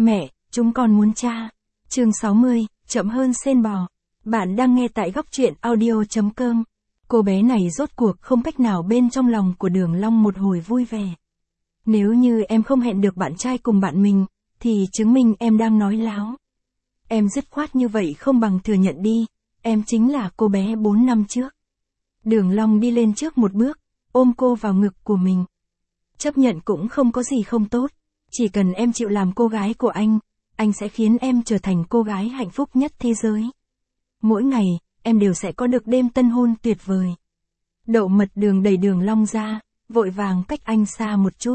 Mẹ, chúng con muốn cha. Chương 60, chậm hơn sên bò. Bạn đang nghe tại góc truyện audio.com. Cô bé này rốt cuộc không cách nào bên trong lòng của Đường Long một hồi vui vẻ. Nếu như em không hẹn được bạn trai cùng bạn mình, thì chứng minh em đang nói láo. Em dứt khoát như vậy không bằng thừa nhận đi, em chính là cô bé 4 năm trước. Đường Long đi lên trước một bước, ôm cô vào ngực của mình. Chấp nhận cũng không có gì không tốt, chỉ cần em chịu làm cô gái của anh sẽ khiến em trở thành cô gái hạnh phúc nhất thế giới. Mỗi ngày, em đều sẽ có được đêm tân hôn tuyệt vời. Đậu Mật Đường đẩy Đường Long ra, vội vàng cách anh xa một chút.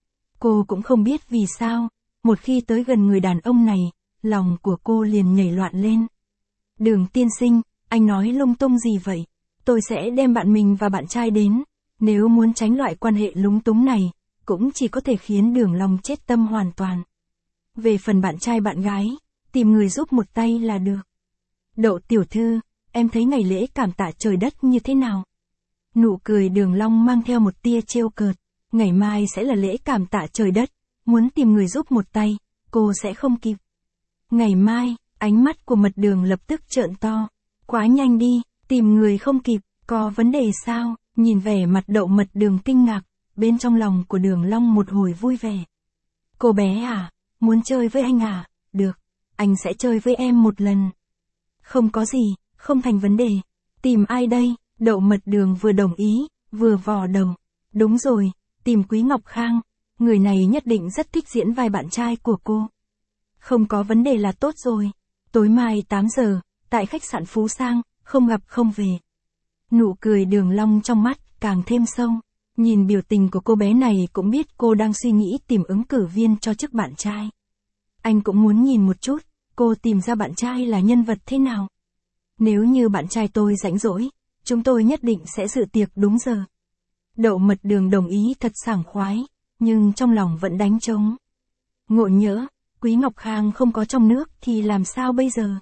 Cô cũng không biết vì sao, một khi tới gần người đàn ông này, lòng của cô liền nhảy loạn lên. Đường tiên sinh, anh nói lung tung gì vậy? Tôi sẽ đem bạn mình và bạn trai đến. Nếu muốn tránh loại quan hệ lúng túng này, cũng chỉ có thể khiến Đường Long chết tâm hoàn toàn. Về phần bạn trai bạn gái, tìm người giúp một tay là được. Đậu tiểu thư, em thấy ngày lễ cảm tạ trời đất như thế nào? Nụ cười Đường Long mang theo một tia trêu cợt. Ngày mai sẽ là lễ cảm tạ trời đất, muốn tìm người giúp một tay, cô sẽ không kịp. Ngày mai, ánh mắt của Mật Đường lập tức trợn to. Quá nhanh đi, tìm người không kịp, có vấn đề sao? Nhìn vẻ mặt Đậu Mật Đường kinh ngạc, bên trong lòng của Đường Long một hồi vui vẻ. Cô bé à, muốn chơi với anh à? Được, anh sẽ chơi với em một lần. Không có gì, không thành vấn đề. Tìm ai đây? Đậu Mật Đường vừa đồng ý, vừa vò đầu. Đúng rồi, tìm Quý Ngọc Khang. Người này nhất định rất thích diễn vai bạn trai của cô. Không có vấn đề là tốt rồi. Tối mai 8 giờ, tại khách sạn Phú Sang, không gặp không về. Nụ cười Đường Long trong mắt càng thêm sâu. Nhìn biểu tình của cô bé này cũng biết cô đang suy nghĩ tìm ứng cử viên cho chức bạn trai. Anh cũng muốn nhìn một chút, cô tìm ra bạn trai là nhân vật thế nào. Nếu như bạn trai tôi rảnh rỗi, chúng tôi nhất định sẽ dự tiệc đúng giờ. Đậu Mật Đường đồng ý thật sảng khoái, nhưng trong lòng vẫn đánh trống. Ngộ nhỡ, Quý Ngọc Khang không có trong nước thì làm sao bây giờ?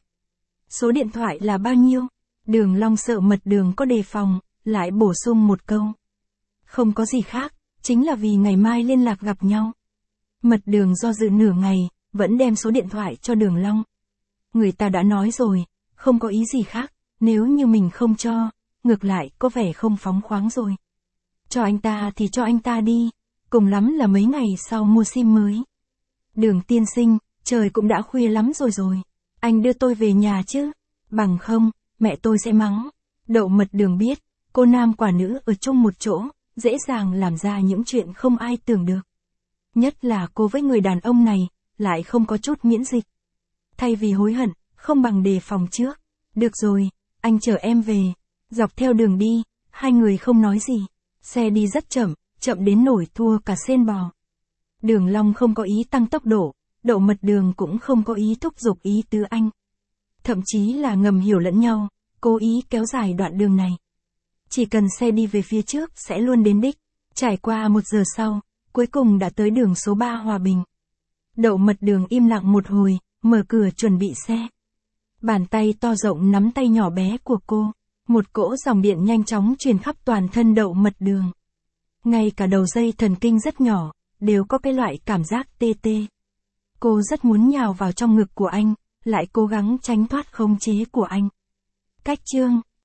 Số điện thoại là bao nhiêu? Đường Long sợ Mật Đường có đề phòng, lại bổ sung một câu. Không có gì khác, chính là vì ngày mai liên lạc gặp nhau. Mật Đường do dự nửa ngày, vẫn đem số điện thoại cho Đường Long. Người ta đã nói rồi, không có ý gì khác, nếu như mình không cho, ngược lại có vẻ không phóng khoáng rồi. Cho anh ta thì cho anh ta đi, cùng lắm là mấy ngày sau mua sim mới. Đường tiên sinh, trời cũng đã khuya lắm rồi, anh đưa tôi về nhà chứ, bằng không, mẹ tôi sẽ mắng. Đậu Mật Đường biết, cô nam quả nữ ở chung một chỗ, dễ dàng làm ra những chuyện không ai tưởng được. Nhất là cô với người đàn ông này, lại không có chút miễn dịch. Thay vì hối hận, không bằng đề phòng trước. Được rồi, anh chở em về. Dọc theo đường đi, hai người không nói gì. Xe đi rất chậm, chậm đến nổi thua cả sên bò. Đường Long không có ý tăng tốc độ, Đậu Mật Đường cũng không có ý thúc giục ý tứ anh. Thậm chí là ngầm hiểu lẫn nhau, cố ý kéo dài đoạn đường này. Chỉ cần xe đi về phía trước sẽ luôn đến đích. Trải qua 1 giờ sau, cuối cùng đã tới đường số 3 Hòa Bình. Đậu Mật Đường im lặng một hồi, mở cửa chuẩn bị xe. Bàn tay to rộng nắm tay nhỏ bé của cô. Một cỗ dòng điện nhanh chóng truyền khắp toàn thân Đậu Mật Đường. Ngay cả đầu dây thần kinh rất nhỏ, đều có cái loại cảm giác tê tê. Cô rất muốn nhào vào trong ngực của anh, lại cố gắng tránh thoát khống chế của anh. Cách chương